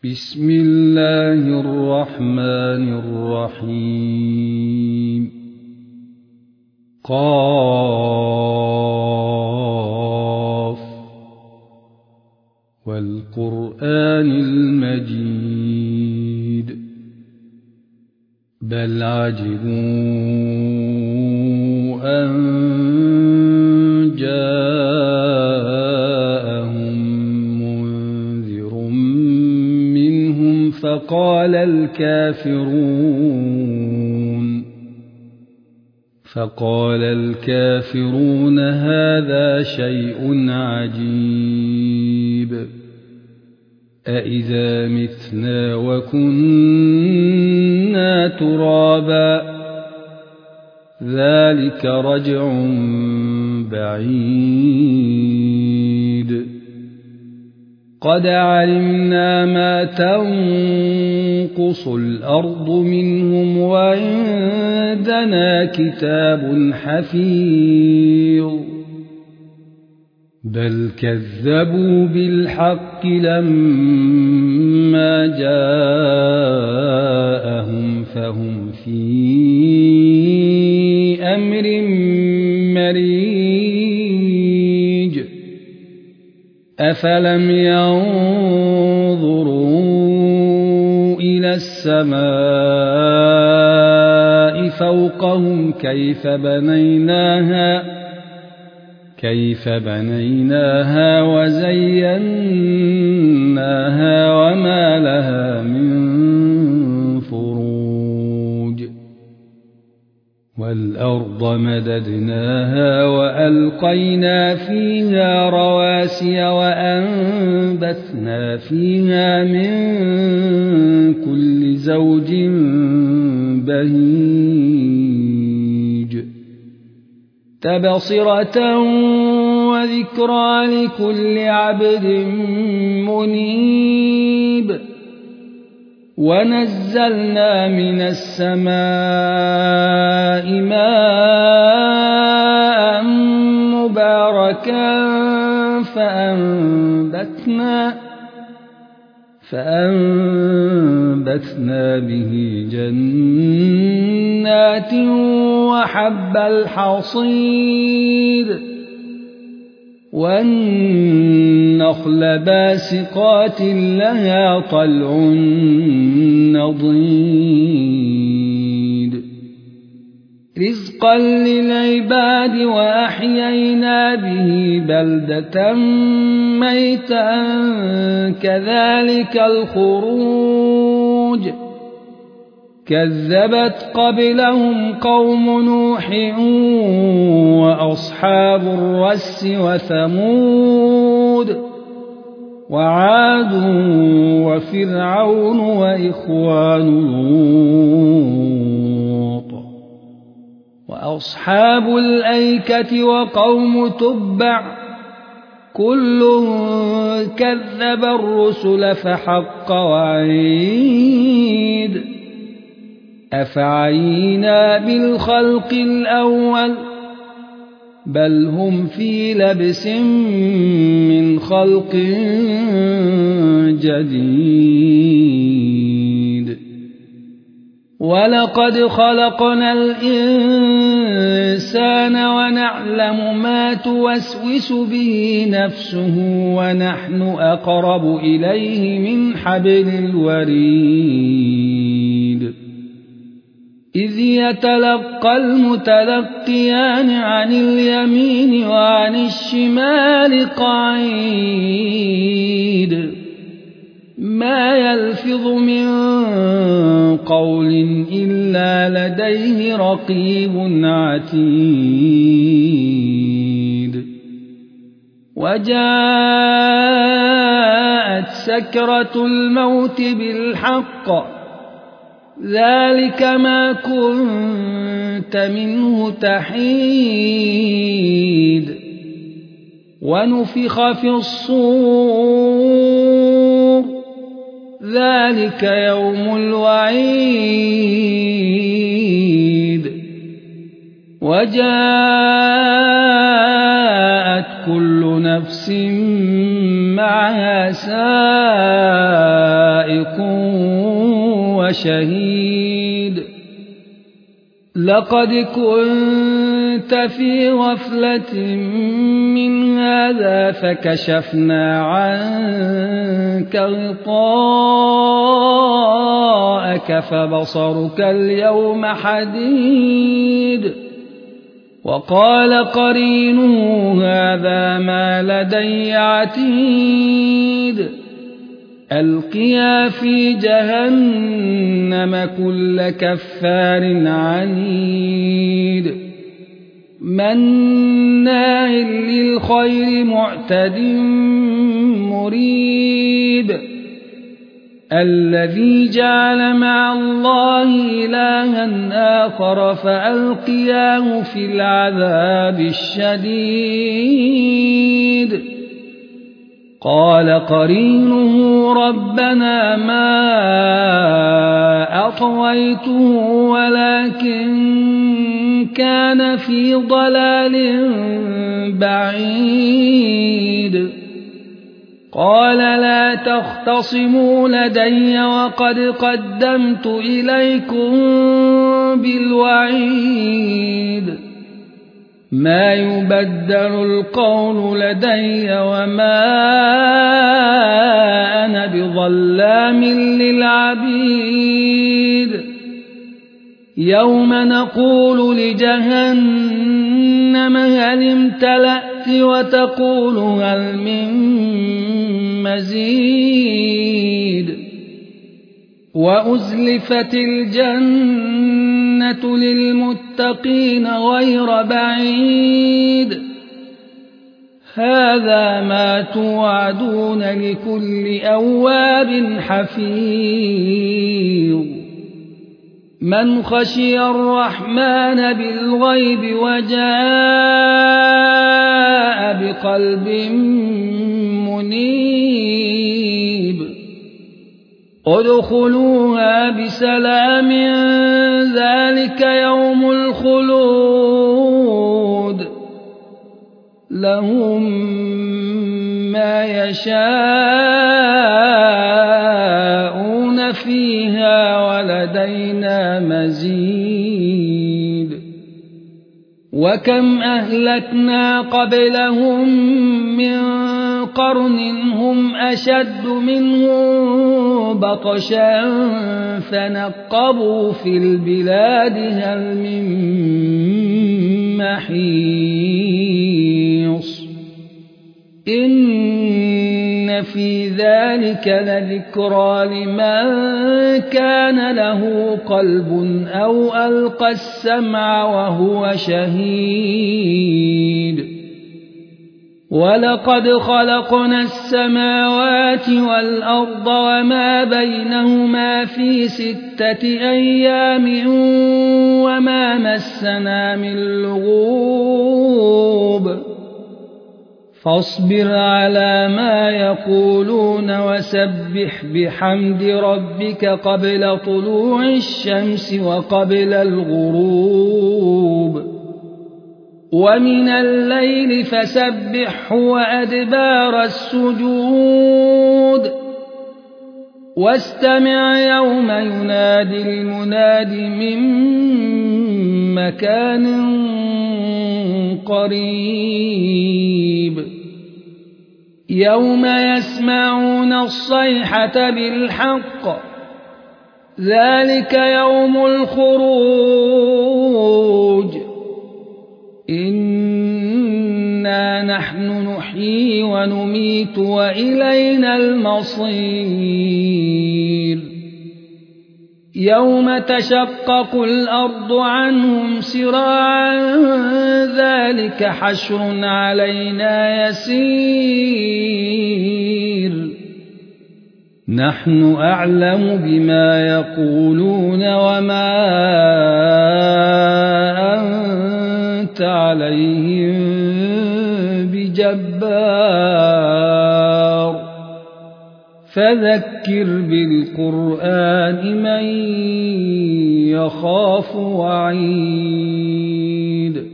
بسم الله الرحمن الرحيم قاف والقرآن المجيد بل عجبوا أن جاءهم منذر منهم فقال الكافرون هذا شيء عجيب أإذا متنا وكنا ترابا ذلك رجع بعيد قد علمنا ما تنقص الأرض منهم وعندنا كتاب حفيظ بل كذبوا بالحق لما جاءهم فهم في أمر مريج أفلم ينظروا إلى السماء فوقهم كيف بنيناها وزيناها وما لها من فروج والأرض مددناها وألقينا فيها رواسي وأنبتنا فيها من كل زوج بهيج تبصرة وذكرى لكل عبد منيب ونزلنا من السماء ماء مباركا فأنبتنا به جنات وحب الحصيد والنخل باسقات لها طلع نضيد رزقا للعباد وأحيينا به بلدة ميتا كذلك الخروج كذبت قبلهم قوم نوح وأصحاب الرس وثمود وعاد وفرعون وإخوان لوط وأصحاب الأيكة وقوم تبع كل كذب الرسل فحق وعيد أفعينا بالخلق الأول بل هم في لبس من خلق جديد ولقد خلقنا الإنسان ونعلم ما توسوس به نفسه ونحن أقرب إليه من حبل الوريد إذ يتلقى المتلقيان عن اليمين وعن الشمال قعيد ما يلفظ من قول إلا لديه رقيب عتيد وجاءت سكرة الموت بالحق ذلك ما كنت منه تحيد ونفخ في الصور ذلك يوم الوعيد وجاءت كل نفس معها سائق شهيد لقد كنت في غفلة من هذا فكشفنا عنك غطاءك فبصرك اليوم حديد وقال قرينه هذا ما لدي عتيد ألقيا في جهنم كل كفار عنيد مناع للخير معتد مريب الذي جعل مع الله إلها آخر فألقياه في العذاب الشديد قال قرينه ربنا ما أطغيته ولكن كان في ضلال بعيد قال لا تختصموا لدي وقد قدمت إليكم بالوعيد ما يبدل القول لدي وما أنا بظلام للعبيد يوم نقول لجهنم هل امتلأت وتقول هل من مزيد وأزلفت الجنة للمتقين غير بعيد هذا ما توعدون لكل أواب حفيظ من خشي الرحمن بالغيب وجاء بقلب منيب ادخلوها بسلام ذلك يوم الخلود لهم ما يشاءون فيها ولدينا مزيد وكم أهلكنا قبلهم من قرن هم أشد منهم بطشا فنقبوا في البلاد هل من محيص إن في ذلك لذكرى لمن كان له قلب أو ألقى السمع وهو شهيد ولقد خلقنا السماوات والأرض وما بينهما في 6 أيام وما مسنا من لغوب فاصبر على ما يقولون وسبح بحمد ربك قبل طلوع الشمس وقبل الغروب ومن الليل فسبحه وأدبار السجود واستمع يوم ينادي المناد من مكان قريب يوم يسمعون الصيحة بالحق ذلك يوم الخروج إنا نحن نحيي ونميت وإلينا المصير يوم تشقق الأرض عنهم سراعا ذلك حشر علينا يسير نحن أعلم بما يقولون وما أنت عليهم بجبار فذكر بالقرآن من يخاف وعيد